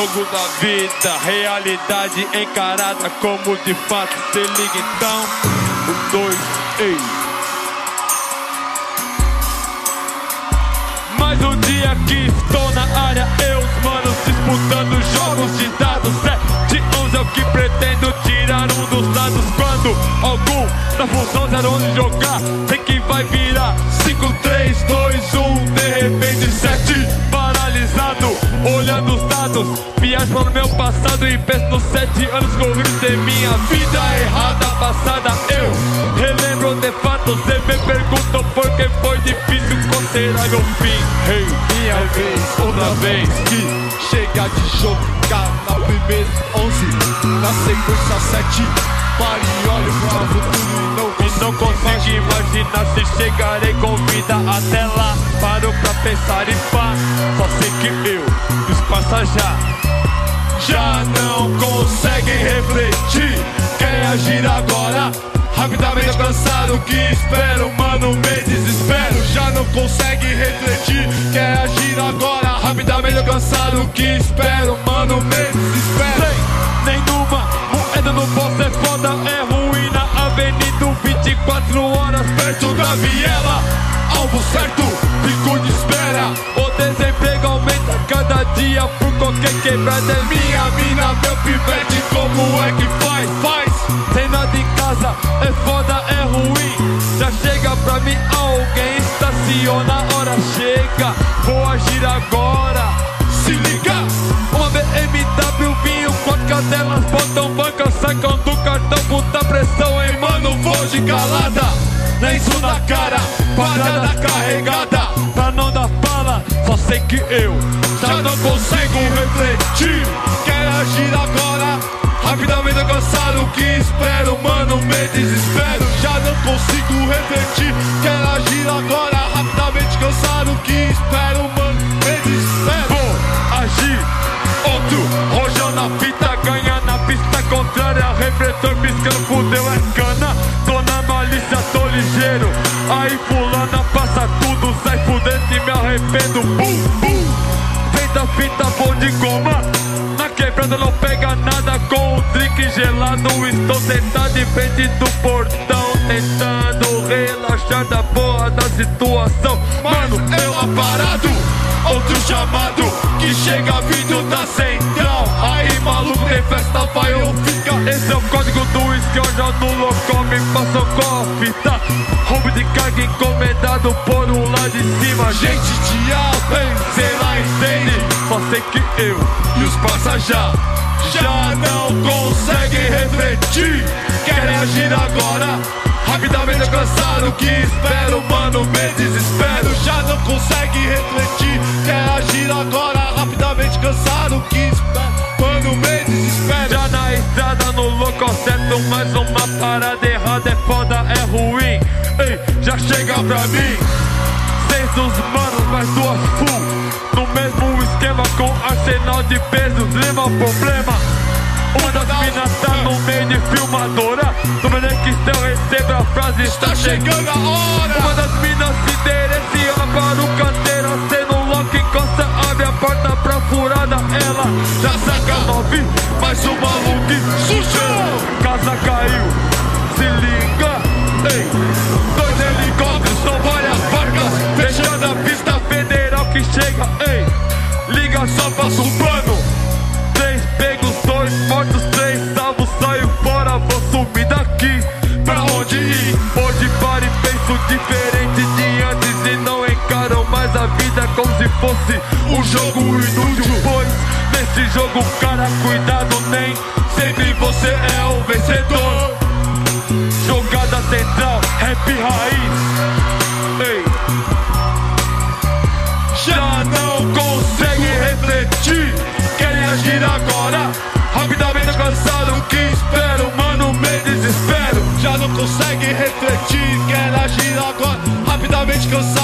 jogo da vida, realidade encarada como de fato. Se liga então, 1, 2, ei. Mais um dia que estou na área, eu os manos disputando jogos de dados. 7-11 é o que pretendo tirar um dos lados. Quando algum da função 011 jogar, sei que vai virar 5, 3, 2, 1. De repente 7, paralisado, olhando os dados. Viajo para o meu passado e penso nos 7 anos corridos de minha vida errada passada. Eu relembro de fato, cê me perguntou por que foi difícil, qual será meu fim? Hey, minha vez, outra vez que chega de jogar na primeira 11, na sequência 7. Pare e olhe para o futuro e não consigo imaginar se chegarei com vida até lá. Paro pra pensar e pá, só sei que eu e os passageiros já não conseguem refletir. Quer agir agora, rapidamente cansado que espero, mano, me desespero. Já não consegue refletir. Quer agir agora, rapidamente cansado que espero, mano, me desespero. Sem nenhuma moeda no bolso é foda, é ruim na avenida 24 horas perto da viela. Alvo certo, fico de espera. O desemprego aumenta cada dia por qualquer quebrada. É minha mina, meu pivete, como é que faz? Sem nada em casa, é foda, é ruim. Já chega pra mim alguém, estaciona, a hora chega. Vou agir agora, se liga. Uma BMW, vinho, 4 cadelas, botam banca, sacam do cartão, puta pressão, hein, mano, vou de calada. Lenço na cara, parada carregada, pra não dar fala, só sei que eu já não consigo refletir. Quero agir agora, rapidamente cansado que espero, mano, me desespero. Já não consigo refletir. Quero agir agora, rapidamente cansado que espero, mano, me desespero. Vou agir, outro rojão na fita, ganha na pista contrária, refletor piscando, fudeu é cana. Tô na malícia, tô ligeiro, aí fulana passa tudo, sai fudendo e me arrependo. Bum, bum, feita fita, vou de goma. Na quebrada não pega nada, com um drink gelado estou sentado em frente do portão, tentando relaxar da porra da situação. Mano, eu aparado, outro chamado que chega vindo da central. Aí maluco, tem festa, vai ou fica. Esse é o código do uísque, eu já no local me passam com a fita. Roubo de carga encomendado por um lá de cima. Gente de alta, sei lá, entende? Só sei que eu e os passageiros já não conseguem refletir. Querem agir agora, rapidamente cansado que espero, mano, me desespero. Já não consegue refletir. Quer agir agora, rapidamente cansado que espero, mano, me desespero. Já na estrada, no local certo, mais uma parada errada, é foda, é ruim. Ei, já chega pra mim 6 dos manos, mais 2 full, no mesmo esquema com arsenal de pesos. Lembra o problema? Uma das minas tá no meio de filmadora. No meio que eu recebo a frase, está chegando a hora. Uma das minas se direciona para o canteiro, acendo lock, encosta, abre a porta pra furada. Ela já saca 9, mais uma look, sujo. Casa caiu, se liga, ei. 2 helicópteros, são várias barcas, fechando a pista federal que chega, ei. Liga só, passa um pano. 3 pegos, 2 mortos, 3 salvos, saio fora, vou sumir daqui. Pra onde ir? Hoje paro e penso diferente de antes e não encaro mais a vida como se fosse um jogo inútil. Pois nesse jogo, cara, cuidado, nem sempre você é o vencedor. Jogada central, rap raiz, ei. Já não consegue refletir. Querem agir agora, rapidamente cansado que espero, mano, me desespero. Já não consegue refletir. Quer agir agora, rapidamente cansado